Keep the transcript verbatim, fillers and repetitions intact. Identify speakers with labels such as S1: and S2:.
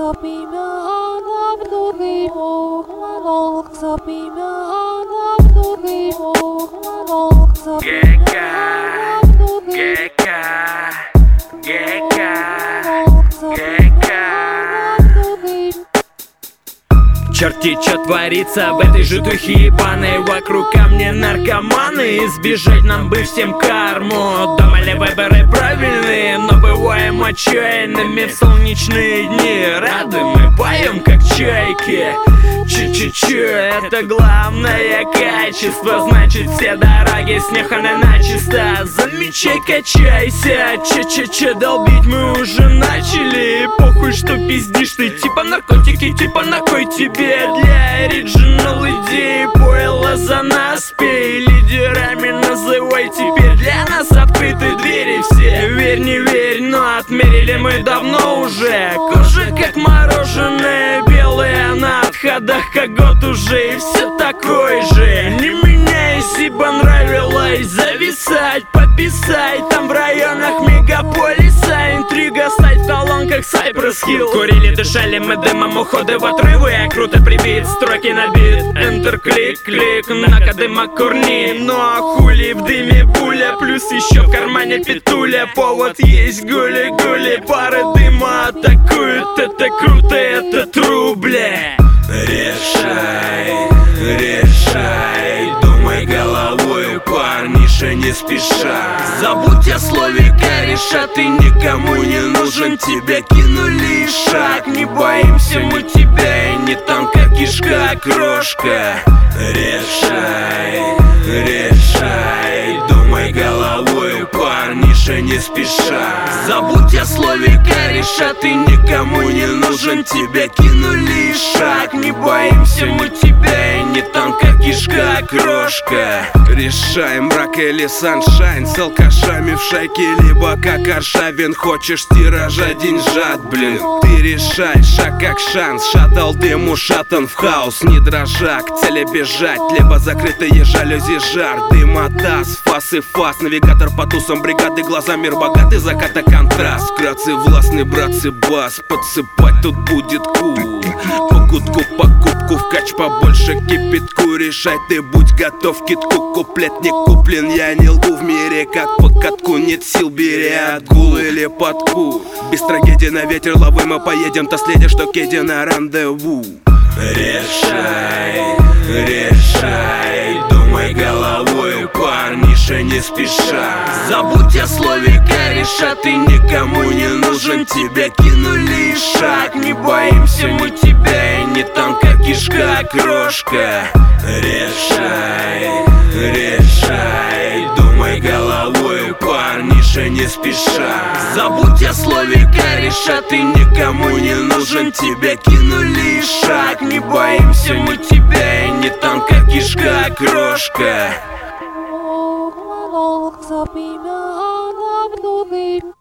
S1: Черти, чё творится в этой же духе ебаной? Вокруг ко мне наркоманы, избежать нам бы всем карму. Думали выборы правильные, но бываем отчаянными в солнечные дни. Рады мы поем как чайки. Чу-чу-чу, это главное качество. Значит, все дороги снеханы начисто. Замечай, качайся. Че-че-че, долбить мы уже начали. Похуй, что пиздишь ты. Типа наркотики, типа на кой тебе? Для оригинал идеи пойло за нас пей. Лидерами называй теперь. Для нас открыты двери все. Верь, не верь, но отмерили мы давно уже. Кожа как мороженое, белая на отходах, как год уже. И все такое же. Не меняйся, ибо нравилось зависать, пописать там в районах мегаполиса. Интрига стать в колонках Cypress Hill. Курили, дышали мы дымом, уходы в отрывы. Я круто прибит, строки на бит. Enter, клик, клик, на кадыма курни. Ну а хули в дыме пуля, плюс еще в кармане петуля. Повод есть, гули-гули, пары дыма атакуют. Это круто, это тру, бля.
S2: Решай, решай, думай головой, парниша, не спеша. Забудь о слове кореша, ты никому не нужен. Тебя кинули шаг, не боимся мы тебя, и не тонка кишка, крошка. Решай, решай, думай головой, парниша, не спеша. Забудь о слове кореша, ты никому не нужен. Тебя кинули шаг, не боимся мы тебя, и не тонка кишка, крошка.
S3: Решай, мрак или саншайн, с алкашами в шайке, либо как Аршавин. Хочешь тиража деньжат, блин, ты решай, шаг как шанс. Шаттл дым ушатан в хаос, не дрожа, к цели бежать. Либо закрытые жалюзи, жар, дымотаз, фас и фас. Навигатор по тусам бригады, глаза мир богатый, заката контраст. Вкратце властный братцы бас, подсыпать тут будет кул. По гудку, по кубку, вкач побольше кипятку. Решай, ты будь готов, китку, куплет не куплен. Я не лгу в мире, как по катку, нет сил, бери отгул или подку. Без трагедии на ветер лавы мы поедем, то следишь, что кеди на рандеву.
S2: Решай, решай, думай головой, парниша, не спеша. Забудь о слове кореша, ты никому не нужен. Тебя кинули шаг, не боимся мы тебя, и не тонка кишка, крошка. Решай, решай, думай головой, парниша, не спеша. Забудь о слове кореша, ты никому не нужен. Тебя кинули шаг, не боимся мы тебя, и не тонка кишка, крошка.
S4: Запоминала в